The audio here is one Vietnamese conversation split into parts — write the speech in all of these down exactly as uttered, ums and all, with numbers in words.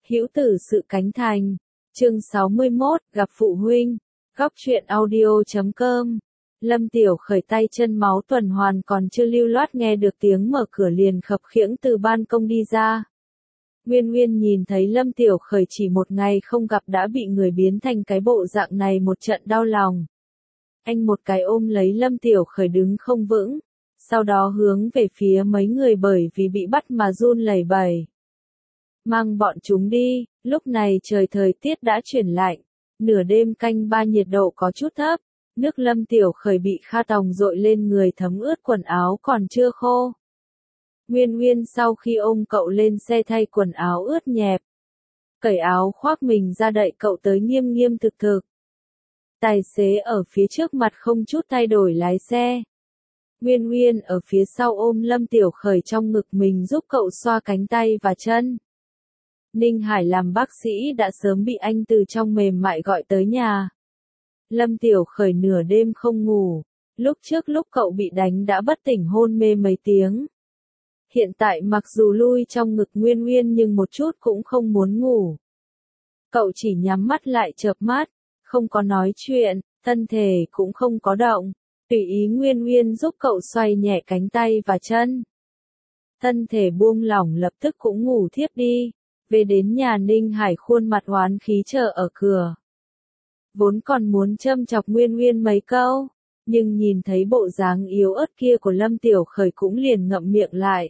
Hữu tử sự cánh thành. Chương sáu mươi mốt, gặp phụ huynh. Góc truyện audio chấm com. Lâm Tiểu Khởi tay chân máu tuần hoàn còn chưa lưu loát nghe được tiếng mở cửa liền khập khiễng từ ban công đi ra. Nguyên Nguyên nhìn thấy Lâm Tiểu Khởi chỉ một ngày không gặp đã bị người biến thành cái bộ dạng này một trận đau lòng. Anh một cái ôm lấy Lâm Tiểu Khởi đứng không vững, sau đó hướng về phía mấy người bởi vì bị bắt mà run lẩy bẩy. Mang bọn chúng đi, lúc này trời thời tiết đã chuyển lạnh, nửa đêm canh ba nhiệt độ có chút thấp, nước Lâm Tiểu Khởi bị Kha Tòng dội lên người thấm ướt quần áo còn chưa khô. Nguyên Nguyên sau khi ôm cậu lên xe thay quần áo ướt nhẹp, cởi áo khoác mình ra đậy cậu tới nghiêm nghiêm thực thực. Tài xế ở phía trước mặt không chút thay đổi lái xe. Nguyên Nguyên ở phía sau ôm Lâm Tiểu Khởi trong ngực mình giúp cậu xoa cánh tay và chân. Ninh Hải làm bác sĩ đã sớm bị anh từ trong mềm mại gọi tới nhà. Lâm Tiểu Khởi nửa đêm không ngủ, lúc trước lúc cậu bị đánh đã bất tỉnh hôn mê mấy tiếng. Hiện tại mặc dù lui trong ngực Nguyên Nguyên nhưng một chút cũng không muốn ngủ. Cậu chỉ nhắm mắt lại chợp mắt, không có nói chuyện, thân thể cũng không có động, tùy ý Nguyên Nguyên giúp cậu xoay nhẹ cánh tay và chân. Thân thể buông lỏng lập tức cũng ngủ thiếp đi. Về đến nhà Ninh Hải khuôn mặt oán khí chờ ở cửa. Vốn còn muốn châm chọc Nguyên Nguyên mấy câu, nhưng nhìn thấy bộ dáng yếu ớt kia của Lâm Tiểu Khởi cũng liền ngậm miệng lại.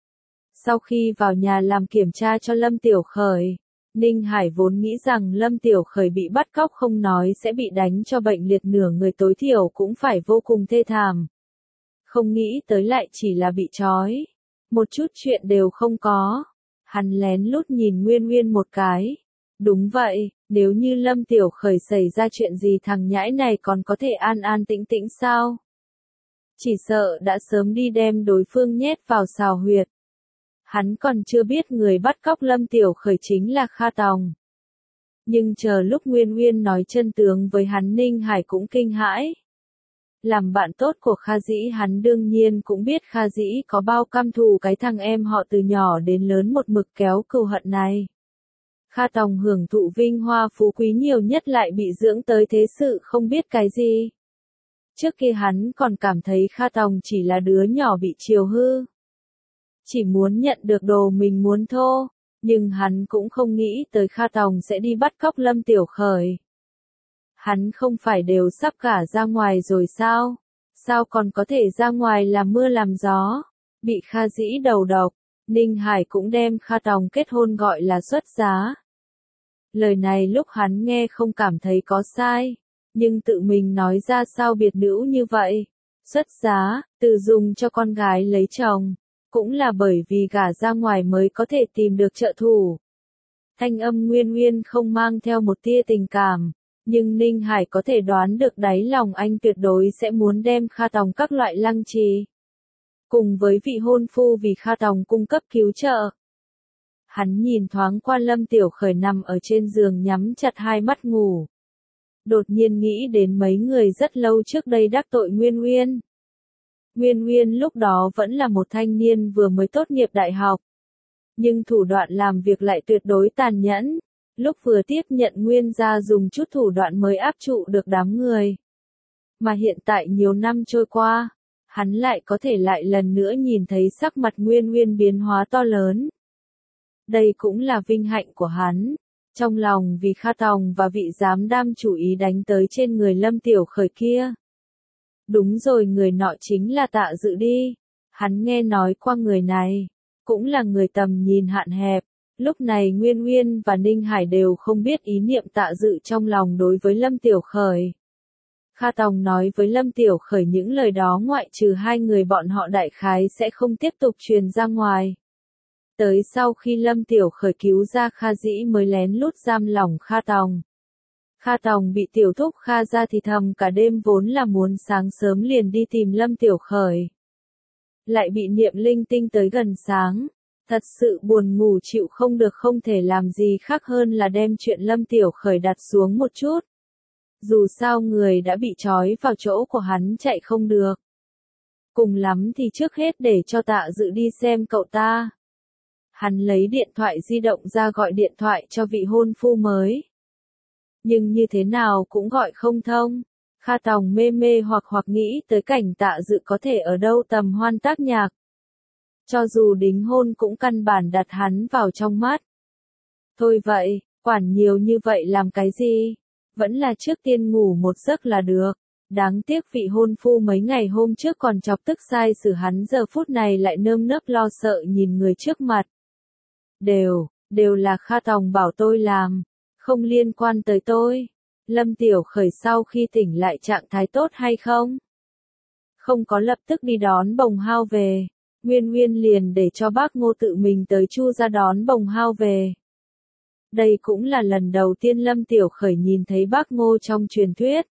Sau khi vào nhà làm kiểm tra cho Lâm Tiểu Khởi, Ninh Hải vốn nghĩ rằng Lâm Tiểu Khởi bị bắt cóc không nói sẽ bị đánh cho bệnh liệt nửa người tối thiểu cũng phải vô cùng thê thảm. Không nghĩ tới lại chỉ là bị trói, một chút chuyện đều không có. Hắn lén lút nhìn Nguyên Nguyên một cái. Đúng vậy, nếu như Lâm Tiểu Khởi xảy ra chuyện gì thằng nhãi này còn có thể an an tĩnh tĩnh sao? Chỉ sợ đã sớm đi đem đối phương nhét vào xào huyệt. Hắn còn chưa biết người bắt cóc Lâm Tiểu Khởi chính là Kha Tòng. Nhưng chờ lúc Nguyên Nguyên nói chân tướng với hắn Ninh Hải cũng kinh hãi. Làm bạn tốt của Kha Dĩ hắn đương nhiên cũng biết Kha Dĩ có bao căm thù cái thằng em họ từ nhỏ đến lớn một mực kéo cừu hận này. Kha Tòng hưởng thụ vinh hoa phú quý nhiều nhất lại bị dưỡng tới thế sự không biết cái gì. Trước kia hắn còn cảm thấy Kha Tòng chỉ là đứa nhỏ bị chiều hư. Chỉ muốn nhận được đồ mình muốn thô, nhưng hắn cũng không nghĩ tới Kha Tòng sẽ đi bắt cóc Lâm Tiểu Khởi. Hắn không phải đều sắp gả ra ngoài rồi sao? Sao còn có thể ra ngoài làm mưa làm gió? Bị Kha Dĩ đầu độc, Ninh Hải cũng đem Kha Tòng kết hôn gọi là xuất giá. Lời này lúc hắn nghe không cảm thấy có sai, nhưng tự mình nói ra sao biệt nữ như vậy? Xuất giá, từ dùng cho con gái lấy chồng, cũng là bởi vì gả ra ngoài mới có thể tìm được trợ thủ. Thanh âm Nguyên Nguyên không mang theo một tia tình cảm. Nhưng Ninh Hải có thể đoán được đáy lòng anh tuyệt đối sẽ muốn đem Kha Tòng các loại lăng trì. Cùng với vị hôn phu vì Kha Tòng cung cấp cứu trợ. Hắn nhìn thoáng qua Lâm Tiểu Khởi nằm ở trên giường nhắm chặt hai mắt ngủ. Đột nhiên nghĩ đến mấy người rất lâu trước đây đắc tội Nguyên Nguyên. Nguyên Nguyên lúc đó vẫn là một thanh niên vừa mới tốt nghiệp đại học. Nhưng thủ đoạn làm việc lại tuyệt đối tàn nhẫn. Lúc vừa tiếp nhận Nguyên gia dùng chút thủ đoạn mới áp trụ được đám người. Mà hiện tại nhiều năm trôi qua, hắn lại có thể lại lần nữa nhìn thấy sắc mặt Nguyên Nguyên biến hóa to lớn. Đây cũng là vinh hạnh của hắn. Trong lòng vì Kha Tòng và vị giám đam chủ ý đánh tới trên người Lâm Tiểu Khởi kia. Đúng rồi, người nọ chính là Tạ Dự đi. Hắn nghe nói qua người này, cũng là người tầm nhìn hạn hẹp. Lúc này Nguyên Nguyên và Ninh Hải đều không biết ý niệm Tạ Dự trong lòng đối với Lâm Tiểu Khởi. Kha Tòng nói với Lâm Tiểu Khởi những lời đó ngoại trừ hai người bọn họ đại khái sẽ không tiếp tục truyền ra ngoài. Tới sau khi Lâm Tiểu Khởi cứu ra Kha Dĩ mới lén lút giam lỏng Kha Tòng. Kha Tòng bị tiểu thúc Kha ra thì thầm cả đêm vốn là muốn sáng sớm liền đi tìm Lâm Tiểu Khởi. Lại bị niệm linh tinh tới gần sáng. Thật sự buồn ngủ chịu không được, không thể làm gì khác hơn là đem chuyện Lâm Tiểu Khởi đặt xuống một chút. Dù sao người đã bị trói vào chỗ của hắn chạy không được. Cùng lắm thì trước hết để cho Tạ Dự đi xem cậu ta. Hắn lấy điện thoại di động ra gọi điện thoại cho vị hôn phu mới. Nhưng như thế nào cũng gọi không thông. Kha Tòng mê mê hoặc hoặc nghĩ tới cảnh Tạ Dự có thể ở đâu tầm hoan tác nhạc. Cho dù đính hôn cũng căn bản đặt hắn vào trong mắt. Thôi vậy, quản nhiều như vậy làm cái gì? Vẫn là trước tiên ngủ một giấc là được. Đáng tiếc vị hôn phu mấy ngày hôm trước còn chọc tức sai xử hắn giờ phút này lại nơm nớp lo sợ nhìn người trước mặt. Đều, đều là Kha Tòng bảo tôi làm, không liên quan tới tôi. Lâm Tiểu Khởi sau khi tỉnh lại trạng thái tốt hay không? Không có lập tức đi đón Bồng Hao về. Nguyên Nguyên liền để cho bác Ngô tự mình tới Chu ra đón Bồng Hao về. Đây cũng là lần đầu tiên Lâm Tiểu Khởi nhìn thấy bác Ngô trong truyền thuyết.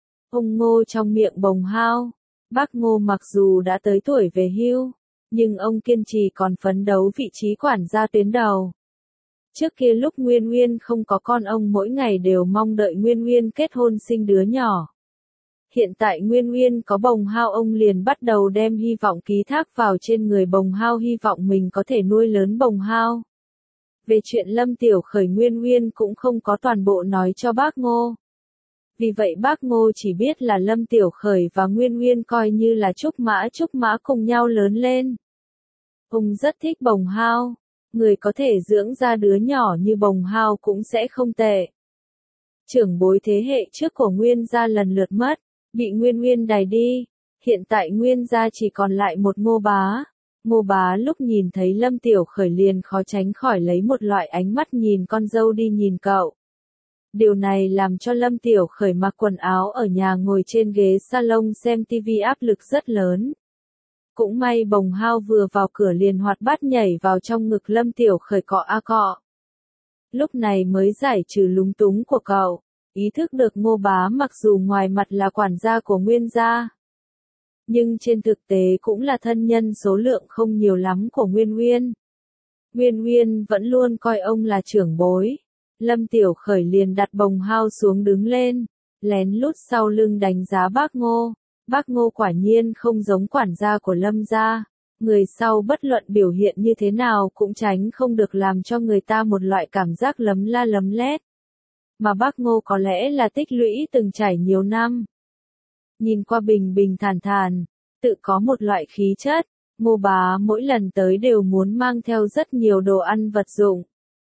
Ông Ngô trong miệng Bồng Hao. Bác Ngô mặc dù đã tới tuổi về hưu, nhưng ông kiên trì còn phấn đấu vị trí quản gia tuyến đầu. Trước kia lúc Nguyên Nguyên không có con ông mỗi ngày đều mong đợi Nguyên Nguyên kết hôn sinh đứa nhỏ. Hiện tại Nguyên Nguyên có Bồng Hao ông liền bắt đầu đem hy vọng ký thác vào trên người Bồng Hao, hy vọng mình có thể nuôi lớn Bồng Hao. Về chuyện Lâm Tiểu Khởi Nguyên Nguyên cũng không có toàn bộ nói cho bác Ngô. Vì vậy bác Ngô chỉ biết là Lâm Tiểu Khởi và Nguyên Nguyên coi như là trúc mã trúc mã cùng nhau lớn lên. Ông rất thích Bồng Hao. Người có thể dưỡng ra đứa nhỏ như Bồng Hao cũng sẽ không tệ. Trưởng bối thế hệ trước của Nguyên gia lần lượt mất, bị Nguyên Nguyên đày đi. Hiện tại Nguyên gia chỉ còn lại một Ngô bá. Ngô bá lúc nhìn thấy Lâm Tiểu Khởi liền khó tránh khỏi lấy một loại ánh mắt nhìn con dâu đi nhìn cậu. Điều này làm cho Lâm Tiểu Khởi mặc quần áo ở nhà ngồi trên ghế salon xem tivi áp lực rất lớn. Cũng may Bồng Hao vừa vào cửa liền hoạt bát nhảy vào trong ngực Lâm Tiểu Khởi cọ a cọ. Lúc này mới giải trừ lúng túng của cậu, ý thức được Ngô bá mặc dù ngoài mặt là quản gia của Nguyên gia, nhưng trên thực tế cũng là thân nhân số lượng không nhiều lắm của Nguyên Nguyên. Nguyên Nguyên vẫn luôn coi ông là trưởng bối. Lâm Tiểu Khởi liền đặt Bồng Hao xuống đứng lên, lén lút sau lưng đánh giá bác Ngô. Bác Ngô quả nhiên không giống quản gia của Lâm gia. Người sau bất luận biểu hiện như thế nào cũng tránh không được làm cho người ta một loại cảm giác lấm la lấm lét. Mà bác Ngô có lẽ là tích lũy từng trải nhiều năm. Nhìn qua bình bình thản thản, tự có một loại khí chất. Ngô bá mỗi lần tới đều muốn mang theo rất nhiều đồ ăn vật dụng.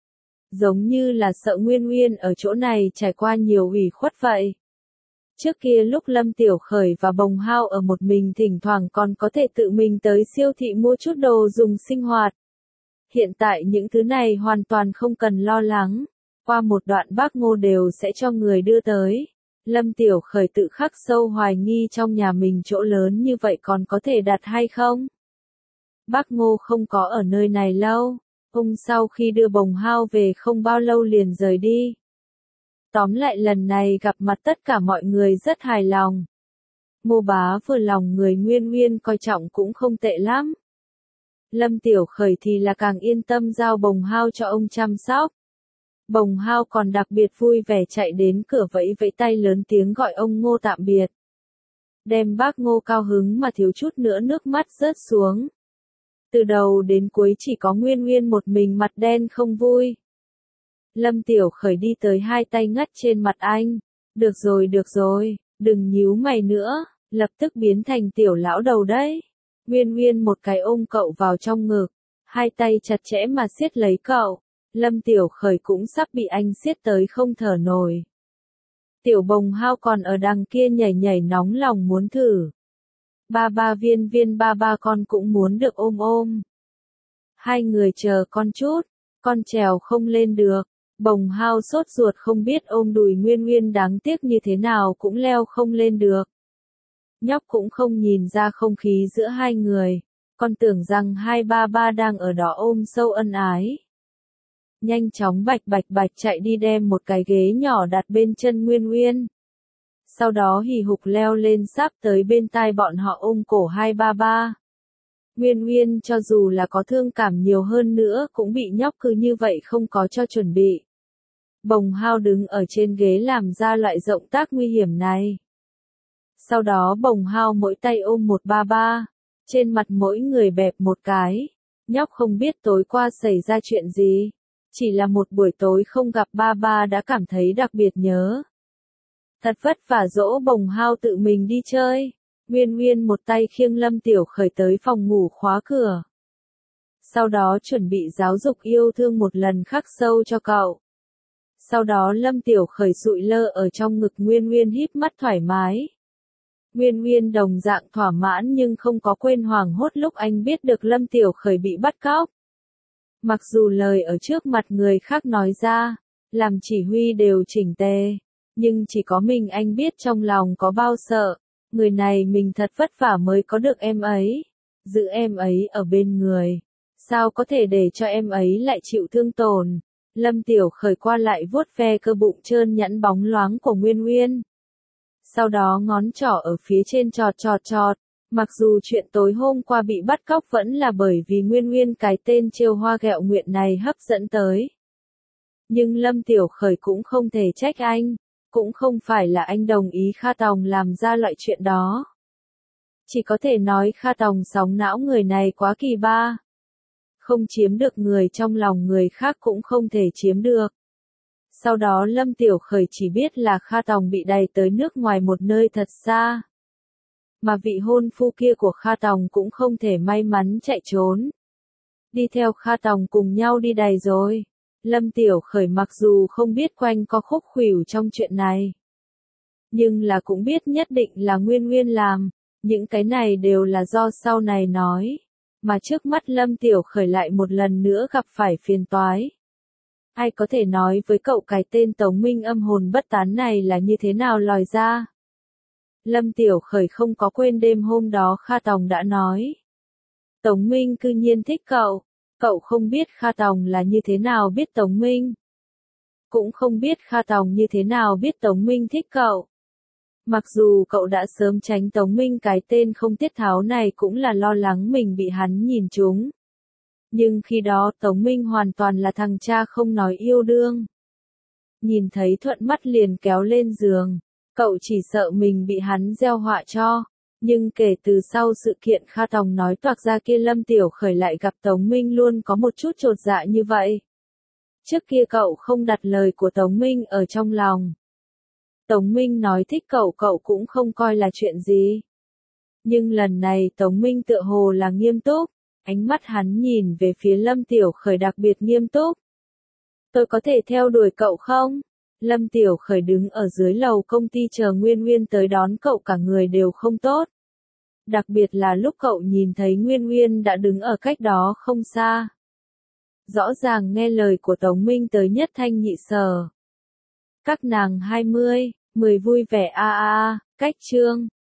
Giống như là sợ Nguyên Nguyên ở chỗ này trải qua nhiều ủy khuất vậy. Trước kia lúc Lâm Tiểu Khởi và Bồng Hao ở một mình thỉnh thoảng còn có thể tự mình tới siêu thị mua chút đồ dùng sinh hoạt. Hiện tại những thứ này hoàn toàn không cần lo lắng. Qua một đoạn bác Ngô đều sẽ cho người đưa tới. Lâm Tiểu Khởi tự khắc sâu hoài nghi trong nhà mình chỗ lớn như vậy còn có thể đặt hay không. Bác Ngô không có ở nơi này lâu. Ông sau khi đưa Bồng Hao về không bao lâu liền rời đi. Tóm lại lần này gặp mặt tất cả mọi người rất hài lòng. Ngô bá vừa lòng người Nguyên Nguyên coi trọng cũng không tệ lắm. Lâm Tiểu Khởi thì là càng yên tâm giao Bồng Hao cho ông chăm sóc. Bồng Hao còn đặc biệt vui vẻ chạy đến cửa vẫy vẫy tay lớn tiếng gọi ông Ngô tạm biệt. Đem bác Ngô cao hứng mà thiếu chút nữa nước mắt rớt xuống. Từ đầu đến cuối chỉ có Nguyên Nguyên một mình mặt đen không vui. Lâm Tiểu Khởi đi tới hai tay ngắt trên mặt anh. Được rồi được rồi, đừng nhíu mày nữa, lập tức biến thành tiểu lão đầu đấy. Nguyên Nguyên một cái ôm cậu vào trong ngực, hai tay chặt chẽ mà siết lấy cậu. Lâm Tiểu Khởi cũng sắp bị anh siết tới không thở nổi. Tiểu Bồng Hao còn ở đằng kia nhảy nhảy nóng lòng muốn thử. Ba ba Viên Viên ba ba con cũng muốn được ôm ôm. Hai người chờ con chút, con trèo không lên được. Bồng Hao sốt ruột không biết ôm đùi Nguyên Nguyên đáng tiếc như thế nào cũng leo không lên được. Nhóc cũng không nhìn ra không khí giữa hai người, con tưởng rằng hai ba ba đang ở đó ôm sâu ân ái. Nhanh chóng bạch bạch bạch chạy đi đem một cái ghế nhỏ đặt bên chân Nguyên Nguyên. Sau đó hì hục leo lên sắp tới bên tai bọn họ ôm cổ hai ba ba. Nguyên Nguyên cho dù là có thương cảm nhiều hơn nữa cũng bị nhóc cứ như vậy không có cho chuẩn bị. Bồng Hao đứng ở trên ghế làm ra loại động tác nguy hiểm này. Sau đó Bồng Hao mỗi tay ôm một ba ba, trên mặt mỗi người bẹp một cái. Nhóc không biết tối qua xảy ra chuyện gì. Chỉ là một buổi tối không gặp ba ba đã cảm thấy đặc biệt nhớ. Thật vất vả dỗ Bồng Hao tự mình đi chơi. Nguyên Nguyên một tay khiêng Lâm Tiểu Khởi tới phòng ngủ khóa cửa. Sau đó chuẩn bị giáo dục yêu thương một lần khắc sâu cho cậu. Sau đó Lâm Tiểu Khởi sụi lơ ở trong ngực Nguyên Nguyên híp mắt thoải mái. Nguyên Nguyên đồng dạng thỏa mãn nhưng không có quên hoảng hốt lúc anh biết được Lâm Tiểu Khởi bị bắt cóc. Mặc dù lời ở trước mặt người khác nói ra, làm chỉ huy đều chỉnh tề, nhưng chỉ có mình anh biết trong lòng có bao sợ. Người này mình thật vất vả mới có được em ấy, giữ em ấy ở bên người. Sao có thể để cho em ấy lại chịu thương tổn? Lâm Tiểu Khởi qua lại vuốt ve cơ bụng trơn nhẵn bóng loáng của Nguyên Nguyên. Sau đó ngón trỏ ở phía trên chọt chọt chọt. Mặc dù chuyện tối hôm qua bị bắt cóc vẫn là bởi vì Nguyên Nguyên cái tên trêu hoa ghẹo nguyện này hấp dẫn tới. Nhưng Lâm Tiểu Khởi cũng không thể trách anh. Cũng không phải là anh đồng ý Kha Tòng làm ra loại chuyện đó. Chỉ có thể nói Kha Tòng sóng não người này quá kỳ ba. Không chiếm được người trong lòng người khác cũng không thể chiếm được. Sau đó Lâm Tiểu Khởi chỉ biết là Kha Tòng bị đày tới nước ngoài một nơi thật xa. Mà vị hôn phu kia của Kha Tòng cũng không thể may mắn chạy trốn. Đi theo Kha Tòng cùng nhau đi đày rồi. Lâm Tiểu Khởi mặc dù không biết quanh co khúc khuỷu trong chuyện này. Nhưng là cũng biết nhất định là Nguyên Nguyên làm. Những cái này đều là do sau này nói. Mà trước mắt Lâm Tiểu Khởi lại một lần nữa gặp phải phiền toái. Ai có thể nói với cậu cái tên Tống Minh âm hồn bất tán này là như thế nào lòi ra? Lâm Tiểu Khởi không có quên đêm hôm đó Kha Tòng đã nói. Tống Minh cư nhiên thích cậu. Cậu không biết Kha Tòng là như thế nào biết Tống Minh. Cũng không biết Kha Tòng như thế nào biết Tống Minh thích cậu. Mặc dù cậu đã sớm tránh Tống Minh cái tên không tiết tháo này cũng là lo lắng mình bị hắn nhìn trúng. Nhưng khi đó Tống Minh hoàn toàn là thằng cha không nói yêu đương. Nhìn thấy thuận mắt liền kéo lên giường. Cậu chỉ sợ mình bị hắn gieo họa cho. Nhưng kể từ sau sự kiện Kha Tòng nói toạc ra kia Lâm Tiểu Khởi lại gặp Tống Minh luôn có một chút chột dạ như vậy. Trước kia cậu không đặt lời của Tống Minh ở trong lòng. Tống Minh nói thích cậu cậu cũng không coi là chuyện gì. Nhưng lần này Tống Minh tựa hồ là nghiêm túc. Ánh mắt hắn nhìn về phía Lâm Tiểu Khởi đặc biệt nghiêm túc. Tôi có thể theo đuổi cậu không? Lâm Tiểu Khởi đứng ở dưới lầu công ty chờ Nguyên Nguyên tới đón cậu cả người đều không tốt. Đặc biệt là lúc cậu nhìn thấy Nguyên Nguyên đã đứng ở cách đó không xa. Rõ ràng nghe lời của Tống Minh tới nhất thanh nhị sở. Các nàng hai mươi, mười vui vẻ a a, cách chương.